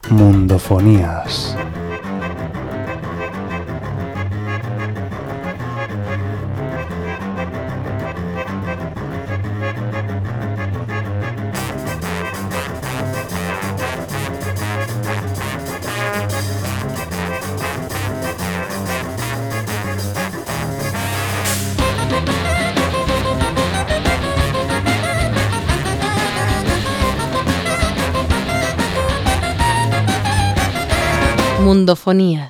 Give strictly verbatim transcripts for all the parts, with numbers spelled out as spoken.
Mundofonías. Mundofonías.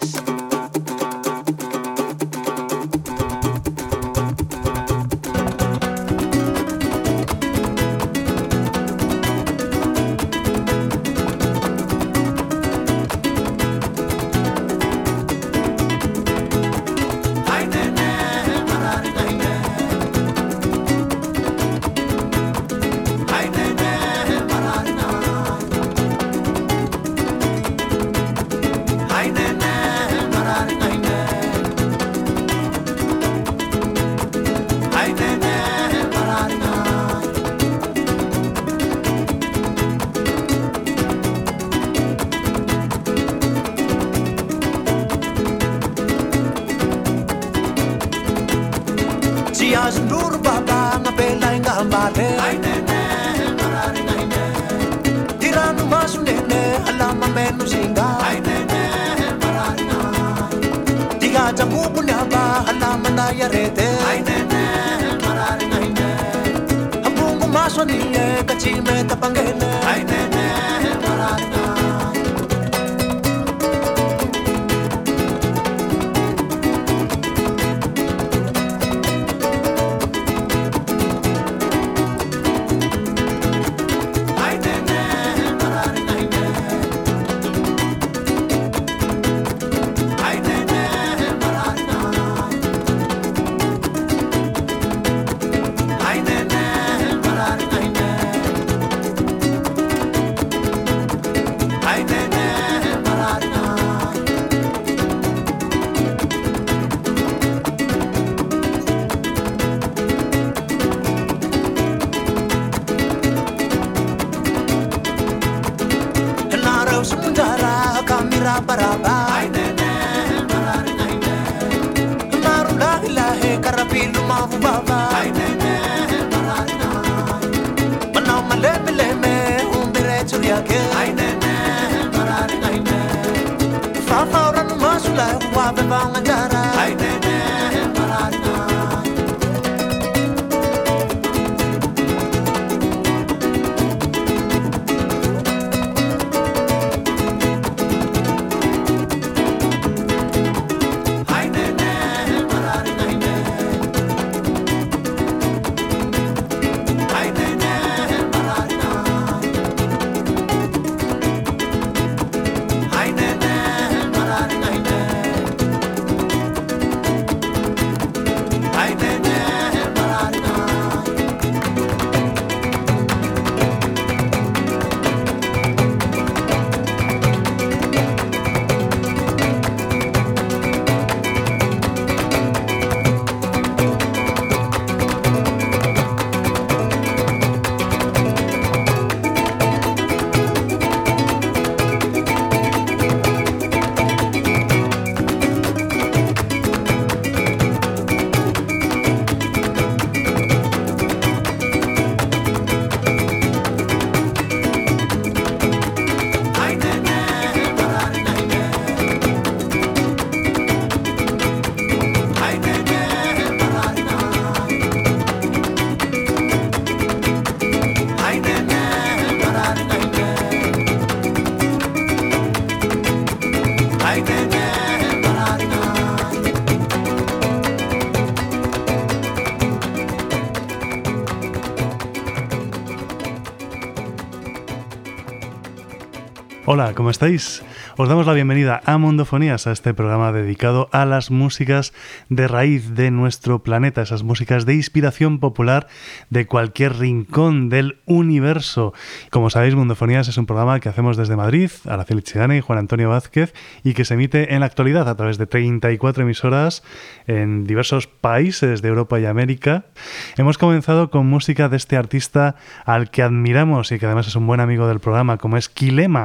Hola, ¿cómo estáis? Os damos la bienvenida a Mundofonías, a este programa dedicado a las músicas de raíz de nuestro planeta, esas músicas de inspiración popular de cualquier rincón del universo. Como sabéis, Mundofonías es un programa que hacemos desde Madrid, Araceli Chigane y Juan Antonio Vázquez, y que se emite en la actualidad a través de treinta y cuatro emisoras en diversos países de Europa y América. Hemos comenzado con música de este artista al que admiramos y que además es un buen amigo del programa, como es Kilema.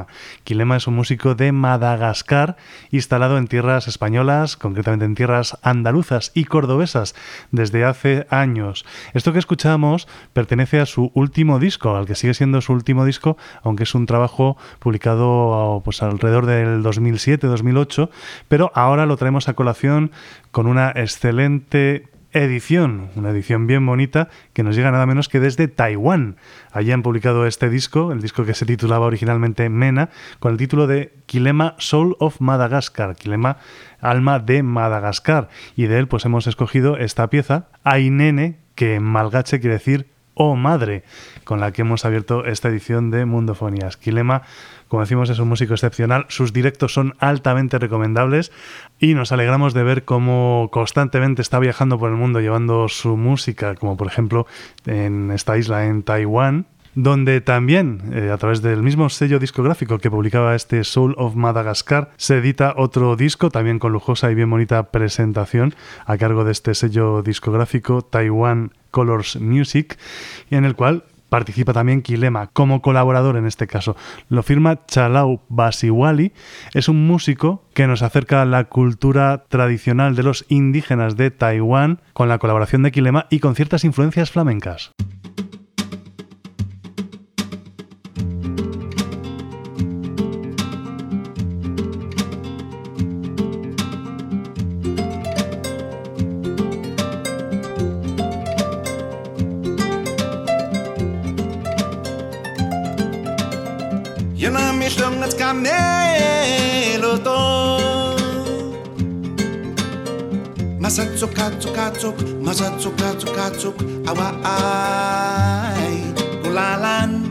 Quilema es un músico de Madagascar, instalado en tierras españolas, concretamente en tierras andaluzas y cordobesas, desde hace años. Esto que escuchamos pertenece a su último disco, al que sigue siendo su último disco, aunque es un trabajo publicado pues, alrededor del dos mil siete dos mil ocho, pero ahora lo traemos a colación con una excelente edición, una edición bien bonita que nos llega nada menos que desde Taiwán. Allí han publicado este disco, el disco que se titulaba originalmente Mena, con el título de Quilema Soul of Madagascar, Quilema Alma de Madagascar, y de él pues hemos escogido esta pieza, Ainene, que en malgache quiere decir oh madre, con la que hemos abierto esta edición de Mundofonías. Quilema, como decimos, es un músico excepcional, sus directos son altamente recomendables y nos alegramos de ver cómo constantemente está viajando por el mundo llevando su música, como por ejemplo en esta isla, en Taiwán, donde también, eh, a través del mismo sello discográfico que publicaba este Soul of Madagascar, se edita otro disco, también con lujosa y bien bonita presentación, a cargo de este sello discográfico Taiwan Colors Music, en el cual participa también Quilema, como colaborador en este caso. Lo firma Chalau Basiwali, es un músico que nos acerca a la cultura tradicional de los indígenas de Taiwán, con la colaboración de Quilema y con ciertas influencias flamencas. Masatsuk katsuk katsuk, masatsuk katsuk katsuk, awa ay kulalan.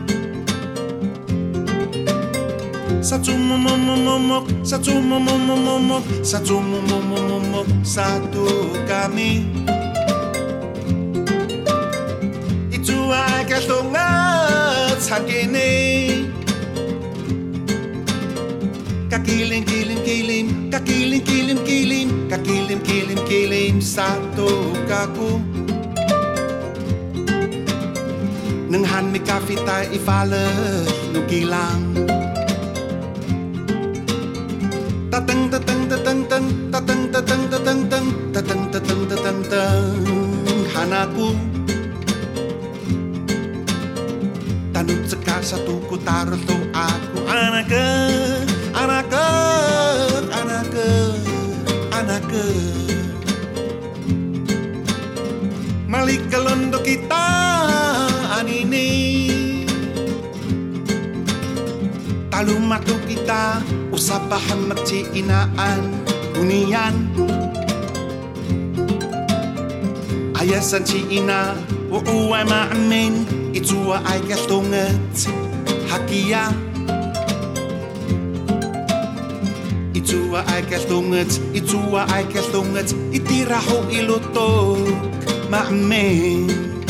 Satsumumumumumuk, satsumumumumuk, satsumumumumuk, satu kami. Itu ay kastungat sakini. Kakilim, kilim, kilim, kakilim, kilim, kilim, kakilim, kilim, kilim, satu kaku. Nang han mi kafita ifale nukilang. Tateng tateng tateng tateng tateng tateng tateng tateng tateng tateng tateng tateng hanaku. Tanut sekar satu ku taruh tu aku anake. Anake, anake, anake. Malika londo kita anini. Talumatu kita usapahan magciinaan unian. Ayasan ciina uuay maamin itua ay kastunget hakia. Itua ay kastunget, itua ay kastunget, itiraho ilutok maamin.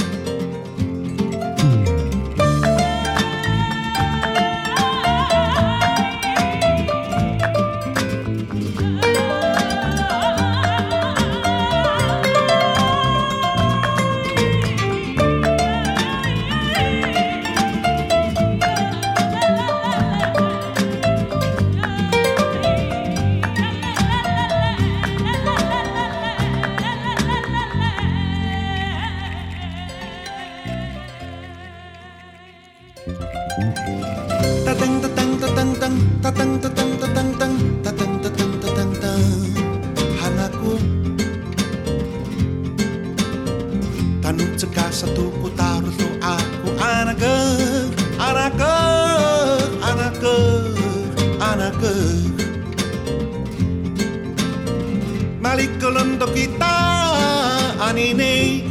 Malikolondo kita anine.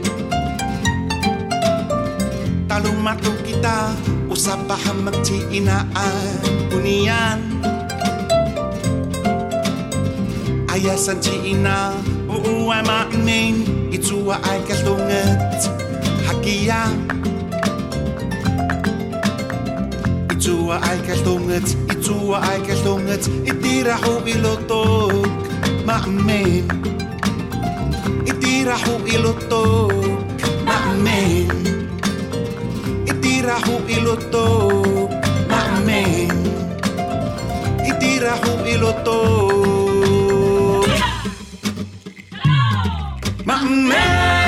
Talumatu kita usapahan magciinaan unian. Ayasan ciina uuay maamin itua ay kastunget hakia. Itua ay kastunget, itua ay kastunget, itiraho ilutok maamin. Itiraho ilutok maamin. Itiraho ilutok maamin. rahu iloto Mame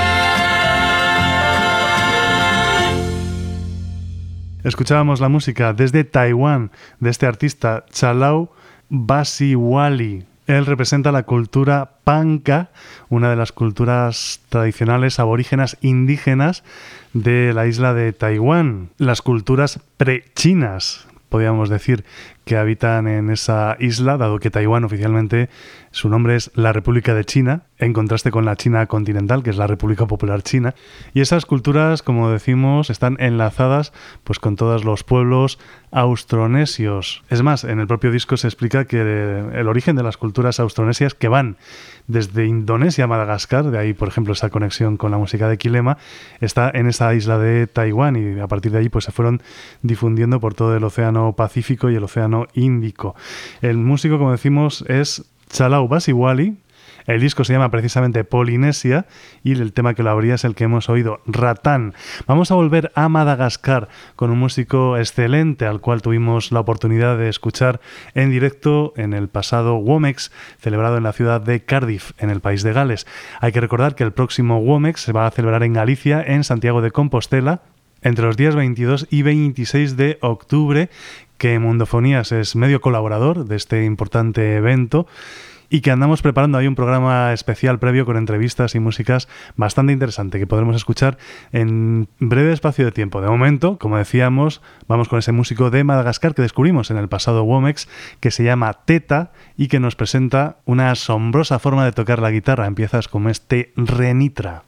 Escuchábamos la música desde Taiwán de este artista Chalao Basiwali. Él representa la cultura Panca, una de las culturas tradicionales aborígenas indígenas de la isla de Taiwán. Las culturas prechinas, podríamos decir, que habitan en esa isla, dado que Taiwán oficialmente su nombre es la República de China, en contraste con la China continental, que es la República Popular China. Y esas culturas, como decimos, están enlazadas pues con todos los pueblos austronesios. Es más, en el propio disco se explica que el origen de las culturas austronesias, que van desde Indonesia a Madagascar, de ahí, por ejemplo, esa conexión con la música de Kilema, está en esa isla de Taiwán, y a partir de ahí pues se fueron difundiendo por todo el Océano Pacífico y el Océano Índico. El músico, como decimos, es Chalao Basiwali. El disco se llama precisamente Polinesia y el tema que lo abría es el que hemos oído, Ratán. Vamos a volver a Madagascar con un músico excelente al cual tuvimos la oportunidad de escuchar en directo en el pasado Womex, celebrado en la ciudad de Cardiff, en el país de Gales. Hay que recordar que el próximo Womex se va a celebrar en Galicia, en Santiago de Compostela, entre los días veintidós y veintiséis de octubre, que Mundofonías es medio colaborador de este importante evento y que andamos preparando ahí un programa especial previo con entrevistas y músicas bastante interesante que podremos escuchar en breve espacio de tiempo. De momento, como decíamos, vamos con ese músico de Madagascar que descubrimos en el pasado Womex, que se llama Teta y que nos presenta una asombrosa forma de tocar la guitarra. Empiezas como este Renitra.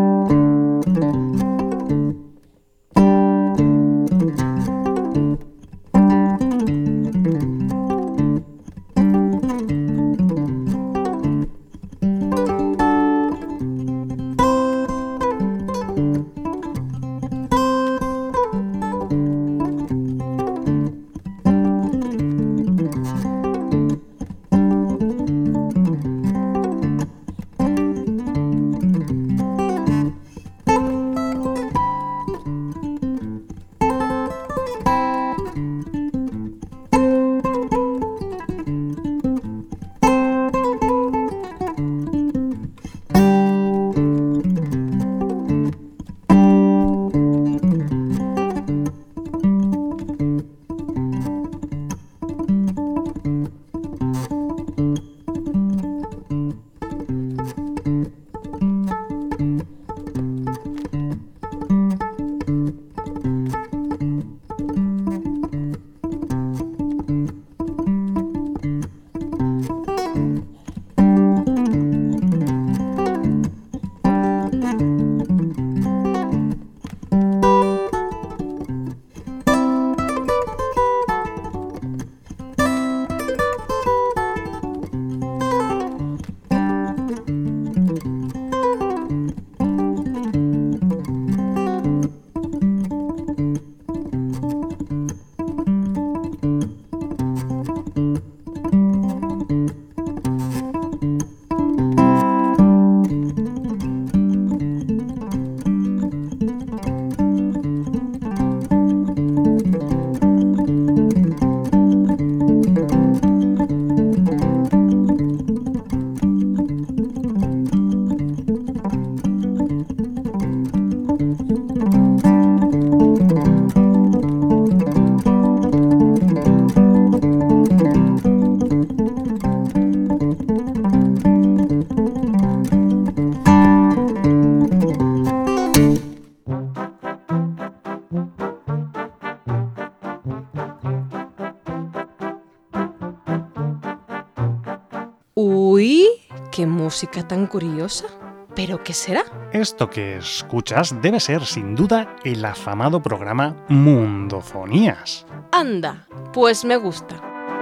Uy, qué música tan curiosa. ¿Pero qué será? Esto que escuchas debe ser, sin duda, el afamado programa Mundofonías. Anda, pues me gusta.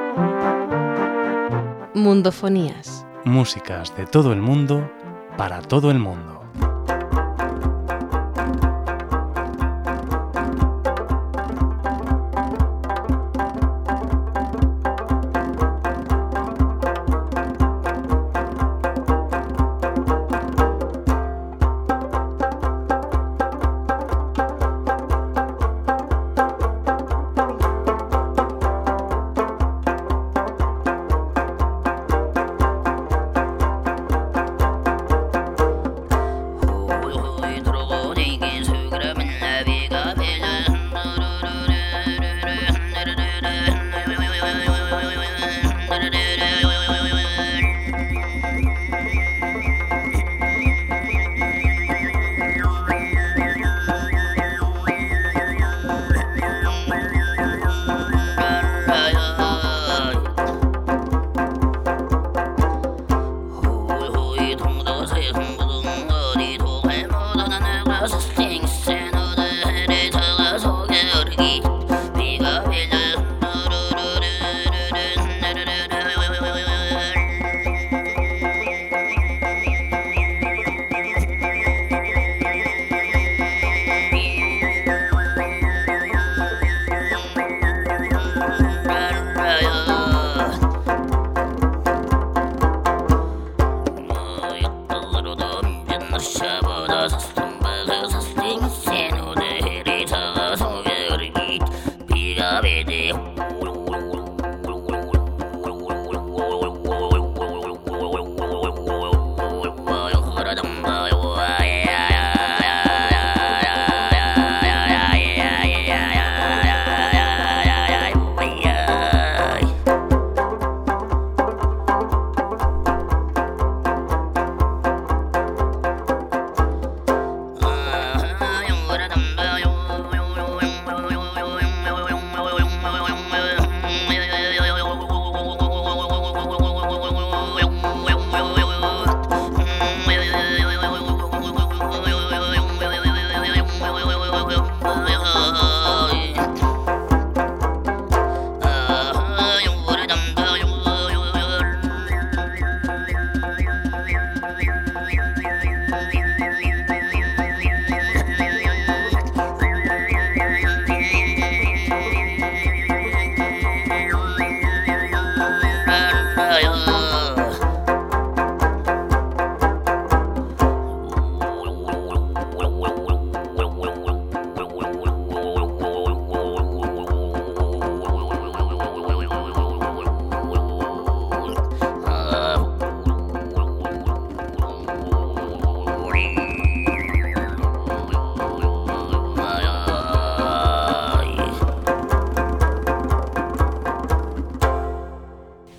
Mundofonías. Músicas de todo el mundo, para todo el mundo.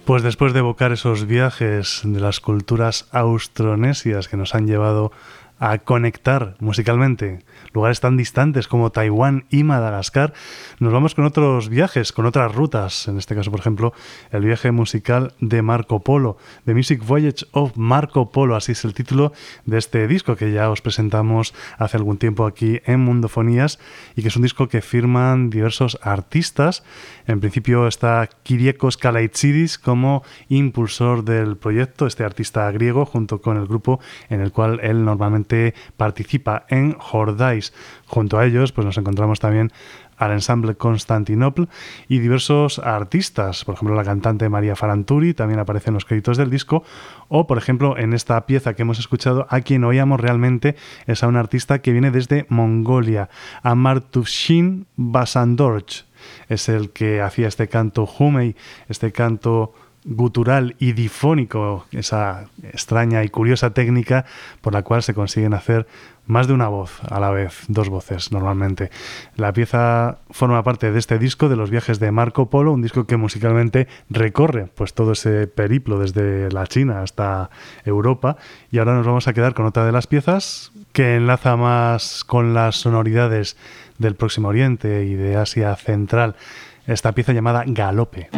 Pues después de evocar esos viajes de las culturas austronesias que nos han llevado a conectar musicalmente lugares tan distantes como Taiwán y Madagascar, nos vamos con otros viajes, con otras rutas. En este caso, por ejemplo, el viaje musical de Marco Polo, The Music Voyage of Marco Polo, así es el título de este disco que ya os presentamos hace algún tiempo aquí en Mundofonías y que es un disco que firman diversos artistas. En principio está Kyriakos Kalaitsidis como impulsor del proyecto, este artista griego, junto con el grupo en el cual él normalmente participa en Jordais. Junto a ellos pues nos encontramos también al ensamble Constantinople y diversos artistas, por ejemplo la cantante María Faranturi también aparece en los créditos del disco, o por ejemplo en esta pieza que hemos escuchado a quien oíamos realmente es a un artista que viene desde Mongolia, Amartufshin Basandorj, es el que hacía este canto Humei, este canto gutural y difónico, esa extraña y curiosa técnica por la cual se consiguen hacer más de una voz a la vez, dos voces normalmente. La pieza forma parte de este disco de los viajes de Marco Polo, un disco que musicalmente recorre pues todo ese periplo desde la China hasta Europa, y ahora nos vamos a quedar con otra de las piezas que enlaza más con las sonoridades del Próximo Oriente y de Asia Central, esta pieza llamada Galope.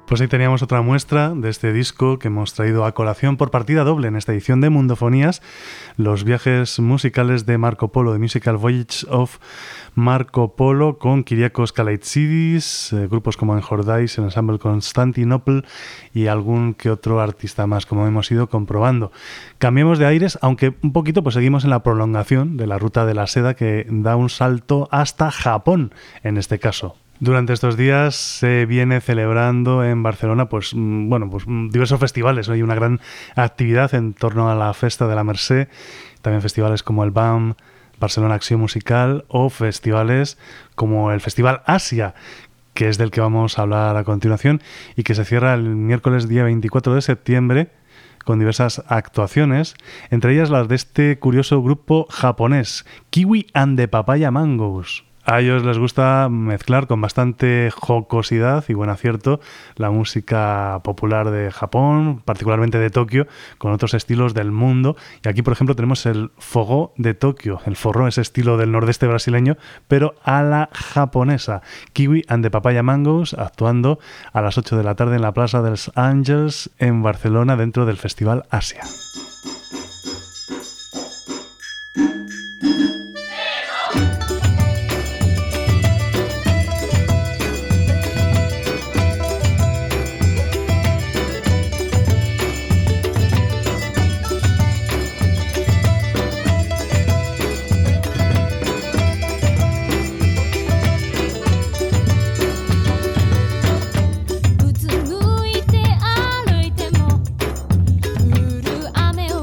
Pues ahí teníamos otra muestra de este disco que hemos traído a colación por partida doble en esta edición de Mundofonías, los viajes musicales de Marco Polo, The Musical Voyage of Marco Polo, con Kyriakos Kalaitsidis, eh, grupos como Enjordais, el ensemble Constantinople y algún que otro artista más, como hemos ido comprobando. Cambiemos de aires, aunque un poquito pues seguimos en la prolongación de la ruta de la seda que da un salto hasta Japón, en este caso. Durante estos días se viene celebrando en Barcelona pues bueno pues diversos festivales, ¿no? Hay una gran actividad en torno a la Festa de la Mercè, también festivales como el B A M, Barcelona Acción Musical, o festivales como el Festival Asia, que es del que vamos a hablar a continuación y que se cierra el miércoles día veinticuatro de septiembre con diversas actuaciones, entre ellas las de este curioso grupo japonés, Kiwi and the Papaya Mangoes. A ellos les gusta mezclar con bastante jocosidad y buen acierto la música popular de Japón, particularmente de Tokio, con otros estilos del mundo. Y aquí, por ejemplo, tenemos el fogó de Tokio, el forró, ese estilo del nordeste brasileño, pero a la japonesa. Kiwi and the Papaya Mangoes actuando a las ocho de la tarde en la Plaza dels Àngels en Barcelona dentro del Festival Asia. 雨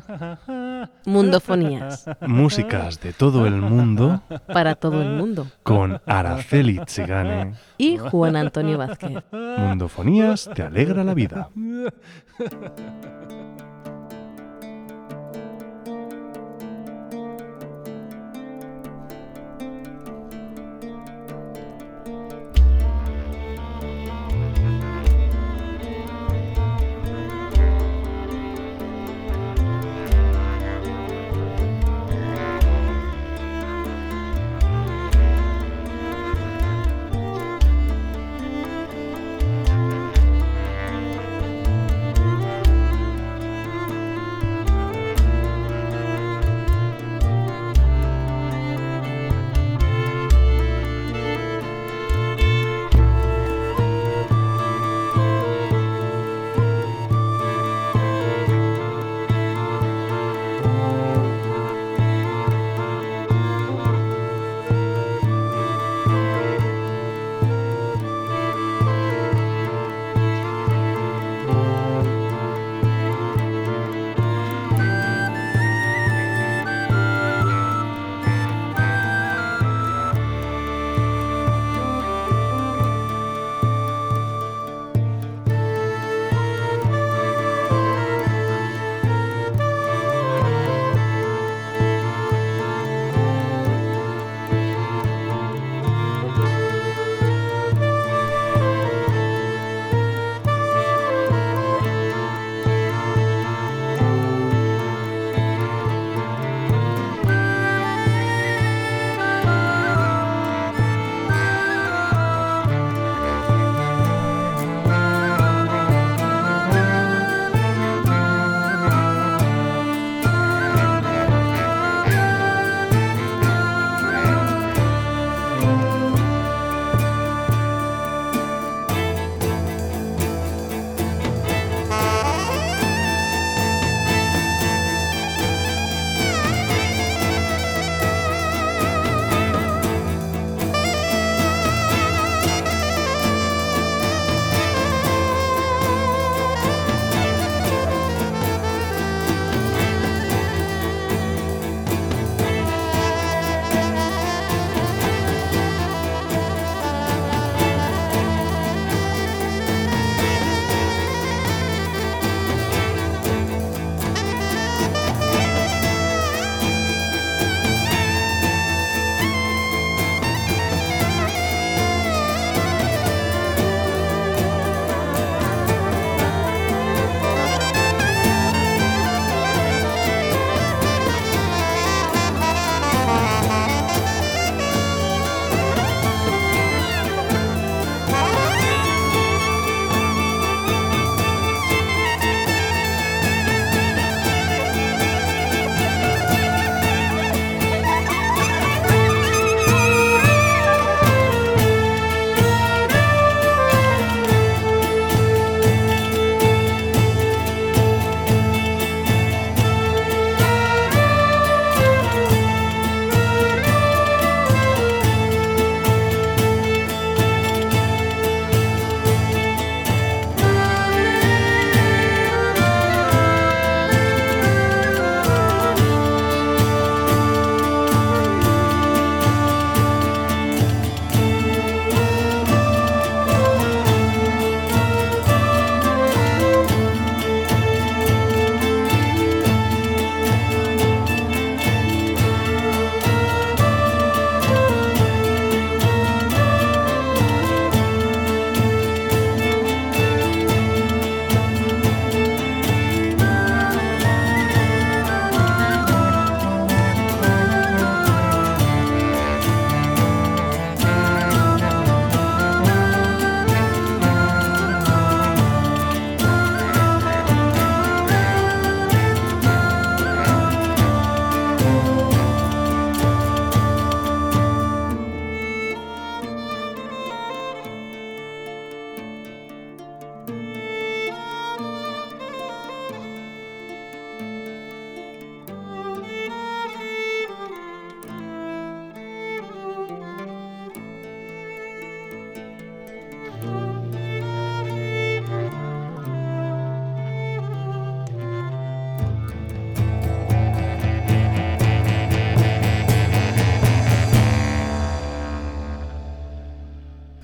Mundofonías. Músicas de todo el mundo Para todo el mundo. con Araceli Tsigane. Y Juan Antonio Vázquez. Mundofonías te alegra la vida.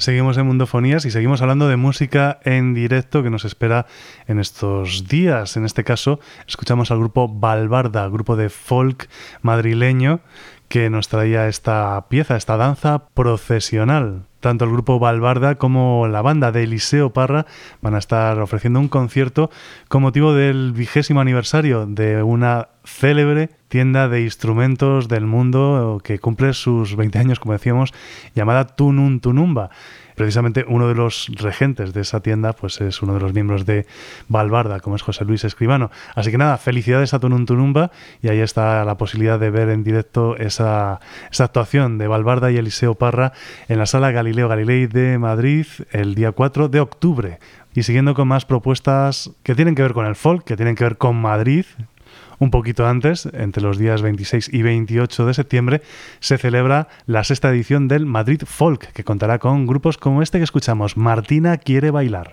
Seguimos en Mundofonías y seguimos hablando de música en directo que nos espera en estos días. En este caso, escuchamos al grupo Valbarda, grupo de folk madrileño que nos traía esta pieza, esta danza procesional. Tanto el grupo Valbarda como la banda de Eliseo Parra van a estar ofreciendo un concierto con motivo del vigésimo aniversario de una célebre tienda de instrumentos del mundo que cumple sus veinte años, como decíamos, llamada Tunun Tunumba. Precisamente uno de los regentes de esa tienda pues es uno de los miembros de Valbarda, como es José Luis Escribano. Así que nada, felicidades a Tunun Tunumba, y ahí está la posibilidad de ver en directo esa, esa actuación de Valbarda y Eliseo Parra en la Sala Galileo Galilei de Madrid el día cuatro de octubre. Y siguiendo con más propuestas que tienen que ver con el folk, que tienen que ver con Madrid. Un poquito antes, entre los días veintiséis y veintiocho de septiembre, se celebra la sexta edición del Madrid Folk, que contará con grupos como este que escuchamos, Martina quiere bailar.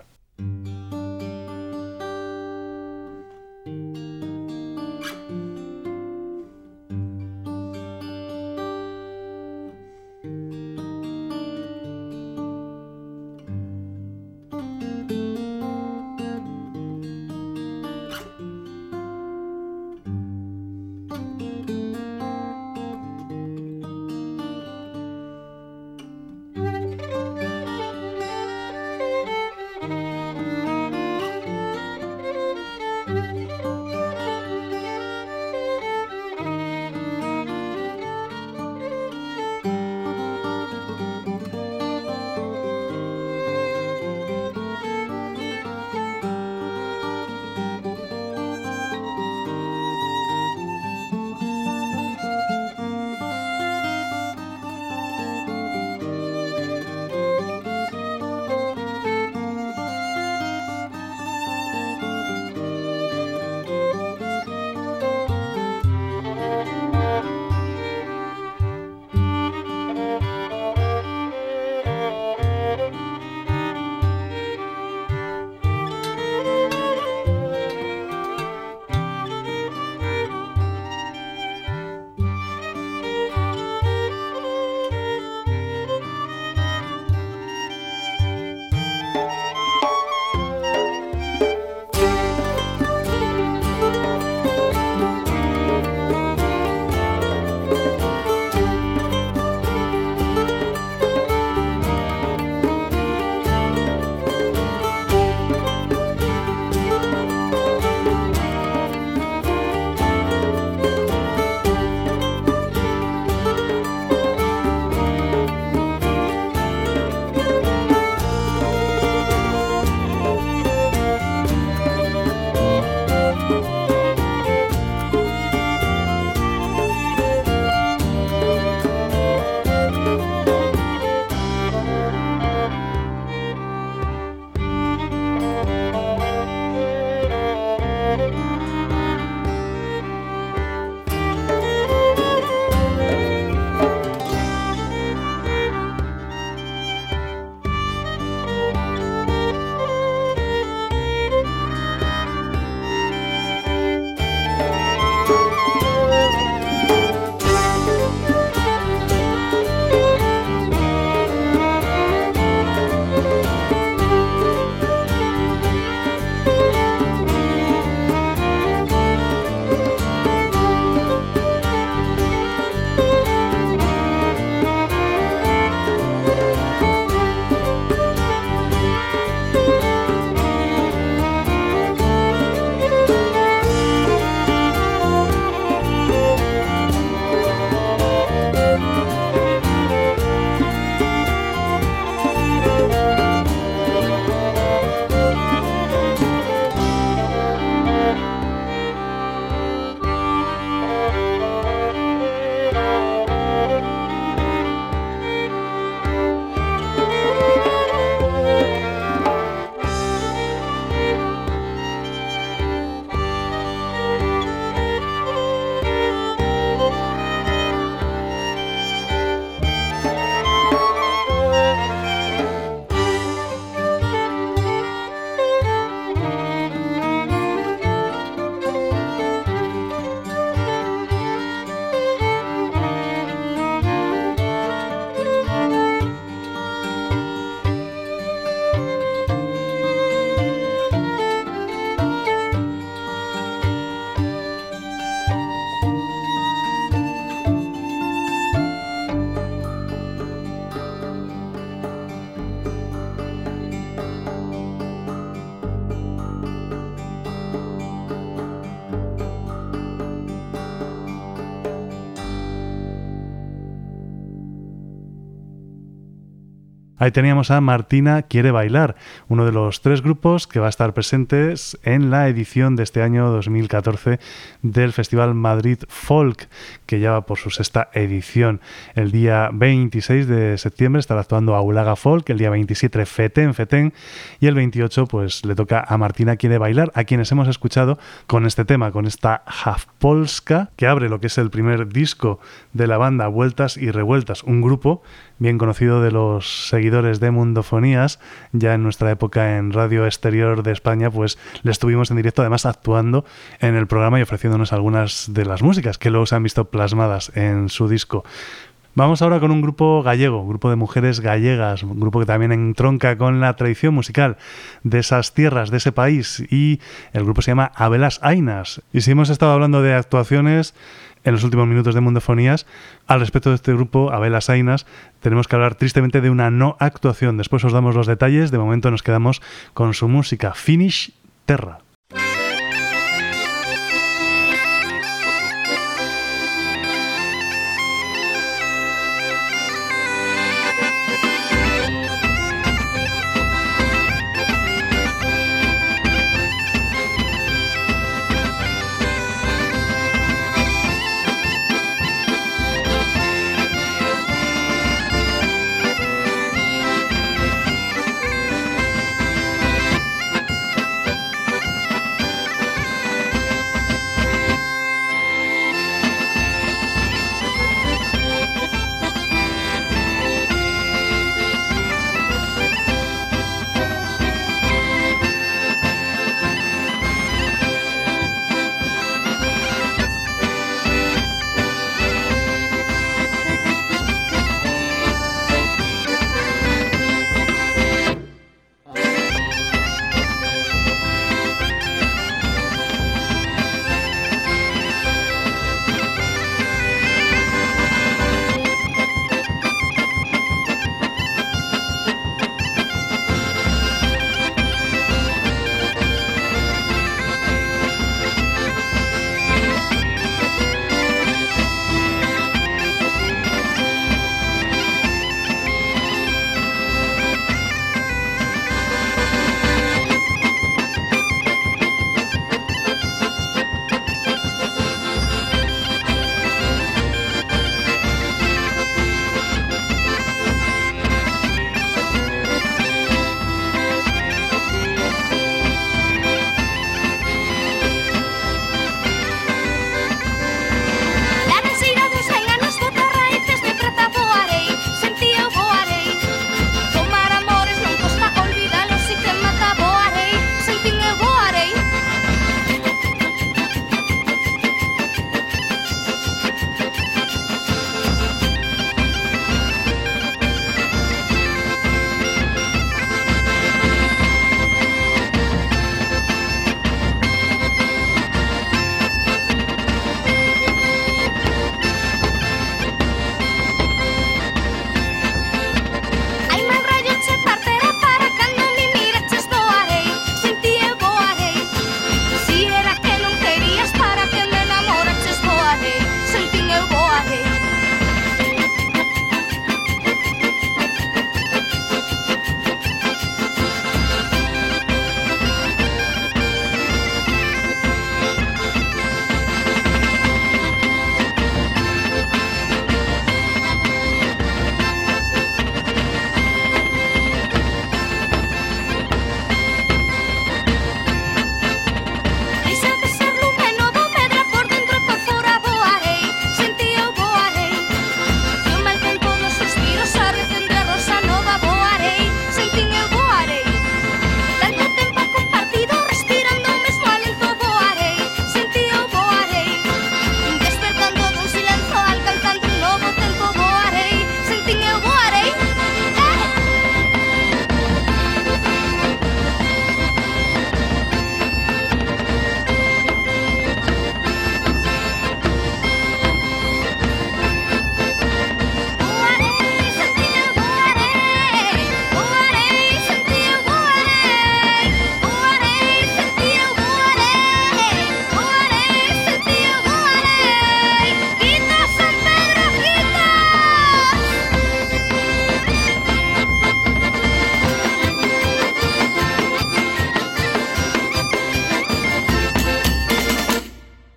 Ahí teníamos a Martina Quiere Bailar, uno de los tres grupos que va a estar presentes en la edición de este año dos mil catorce del Festival Madrid Folk, que ya va por su sexta edición. El día veintiséis de septiembre estará actuando Aulaga Folk, el día veintisiete Feten Feten y el veintiocho pues le toca a Martina Quiere Bailar, a quienes hemos escuchado con este tema, con esta Half Polska, que abre lo que es el primer disco de la banda Vueltas y Revueltas, un grupo bien conocido de los seguidores de Mundofonías. Ya en nuestra época en Radio Exterior de España pues le estuvimos en directo, además actuando en el programa y ofreciéndonos algunas de las músicas que luego se han visto plasmadas en su disco. Vamos ahora con un grupo gallego, un grupo de mujeres gallegas, un grupo que también entronca con la tradición musical de esas tierras, de ese país, y el grupo se llama Abelas Ainas. Y si hemos estado hablando de actuaciones en los últimos minutos de Mundofonías, al respecto de este grupo, Abelas Ainas, tenemos que hablar tristemente de una no actuación. Después os damos los detalles, de momento nos quedamos con su música, Finish Terra.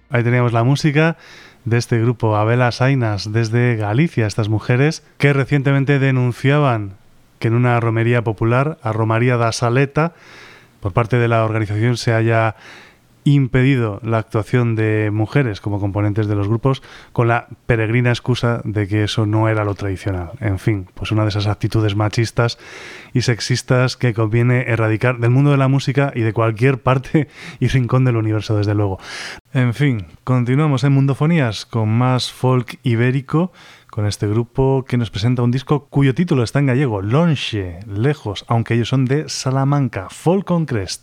Ahí teníamos la música de este grupo Abelas Ainas desde Galicia, estas mujeres que recientemente denunciaban que en una romería popular, a Romaría da Saleta, por parte de la organización se haya impedido la actuación de mujeres como componentes de los grupos con la peregrina excusa de que eso no era lo tradicional. En fin, pues una de esas actitudes machistas y sexistas que conviene erradicar del mundo de la música y de cualquier parte y rincón del universo, desde luego. En fin, continuamos en Mundofonías con más folk ibérico, con este grupo que nos presenta un disco cuyo título está en gallego, Lonxe, lejos, aunque ellos son de Salamanca, Folk on Crest.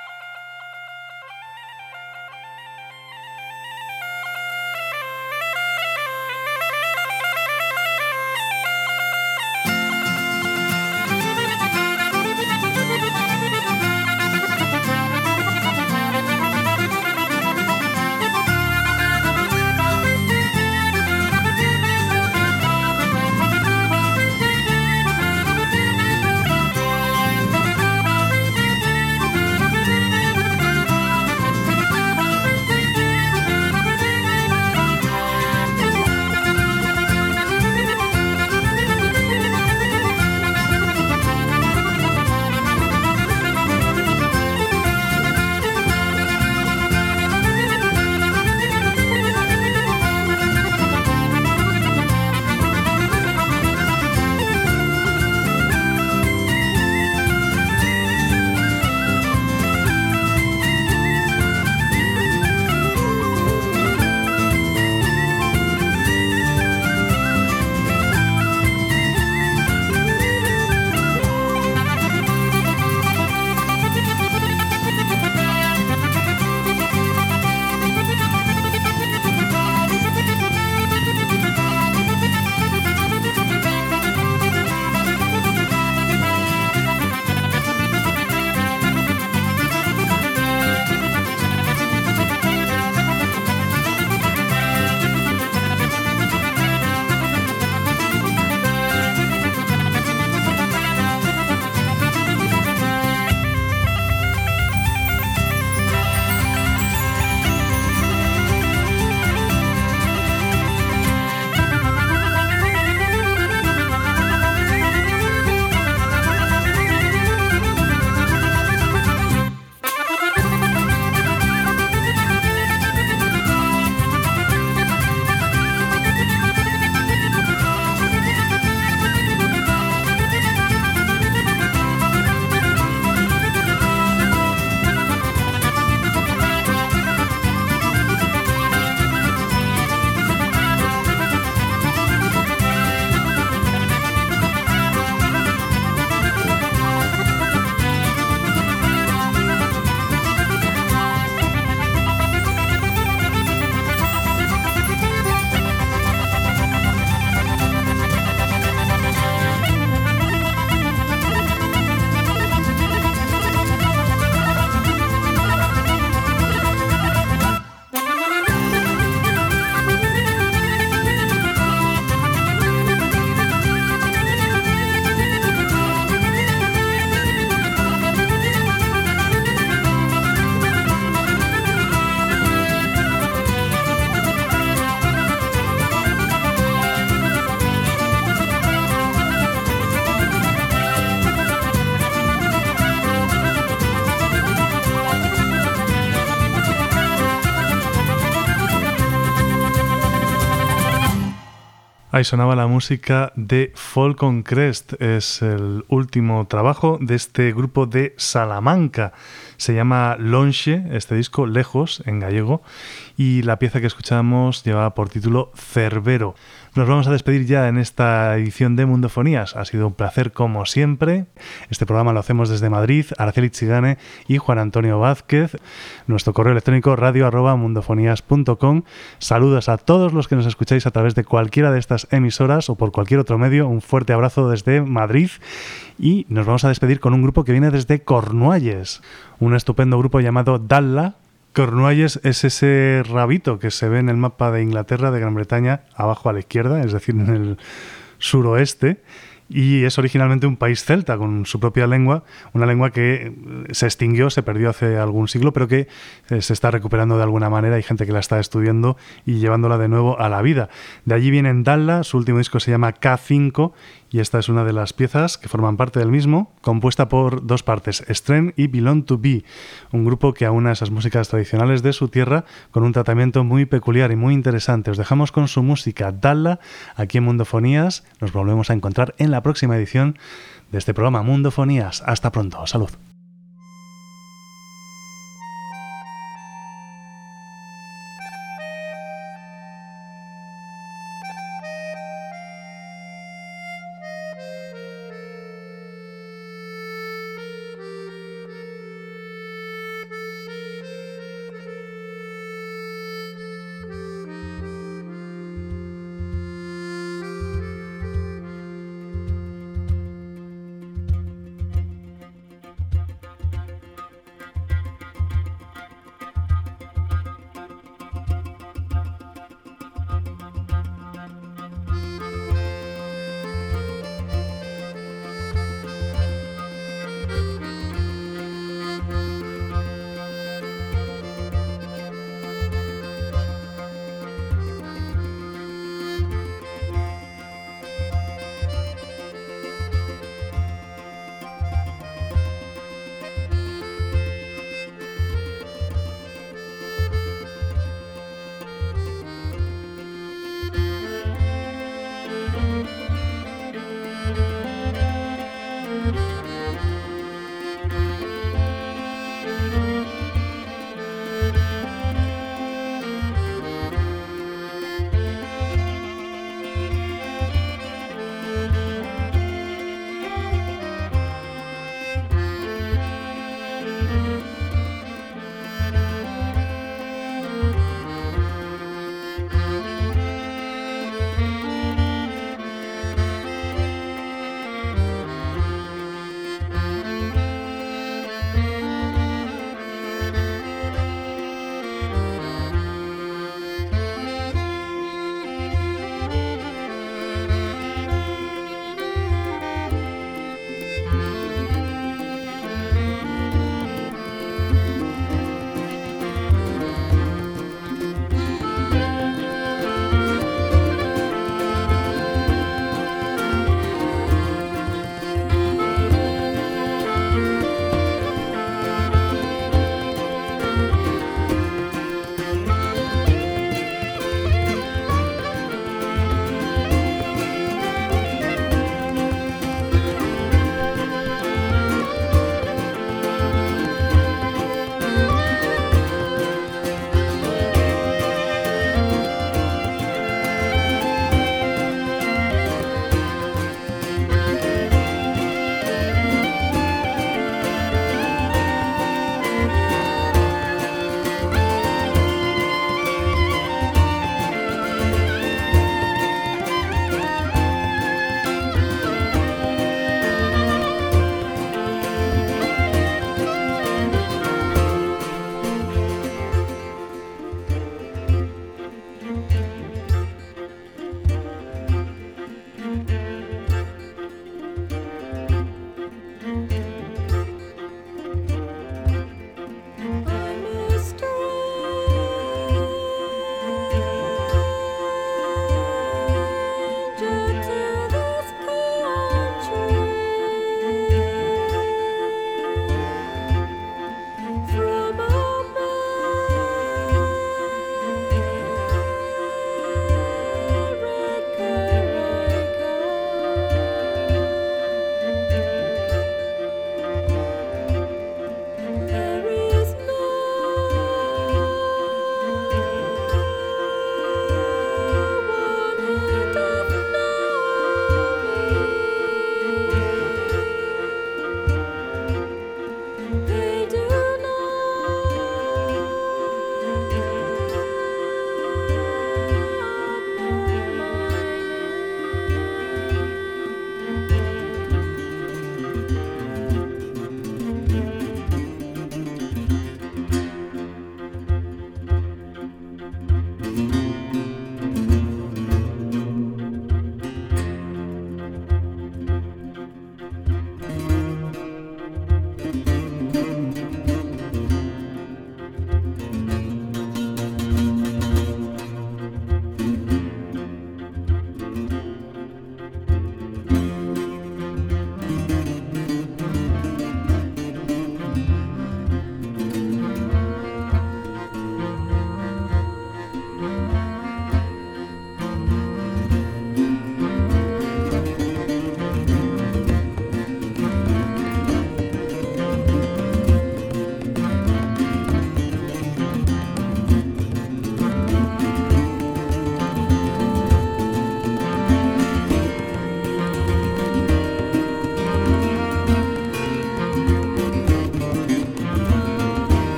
Ahí sonaba la música de Folk on Crest, es el último trabajo de este grupo de Salamanca. Se llama Lonxe, este disco, Lejos, en gallego, y la pieza que escuchamos lleva por título Cerbero. Nos vamos a despedir ya en esta edición de Mundofonías. Ha sido un placer como siempre. Este programa lo hacemos desde Madrid, Araceli Chigane y Juan Antonio Vázquez. Nuestro correo electrónico radio arroba mundofonías punto com. Saludos a todos los que nos escucháis a través de cualquiera de estas emisoras o por cualquier otro medio. Un fuerte abrazo desde Madrid y nos vamos a despedir con un grupo que viene desde Cornualles. Un estupendo grupo llamado Dalla. Cornualles es ese rabito que se ve en el mapa de Inglaterra, de Gran Bretaña, abajo a la izquierda, es decir, en el suroeste. y es originalmente un país celta con su propia lengua, una lengua que se extinguió, se perdió hace algún siglo, pero que eh, se está recuperando de alguna manera. Hay gente que la está estudiando y llevándola de nuevo a la vida. De allí viene Ndala, su último disco se llama K cinco y esta es una de las piezas que forman parte del mismo, compuesta por dos partes, Stren y Belong to Be, un grupo que aúna esas músicas tradicionales de su tierra con un tratamiento muy peculiar y muy interesante. Os dejamos con su música, Ndala, aquí en Mundofonías. Nos volvemos a encontrar en la próxima edición de este programa Mundofonías. Hasta pronto. Salud.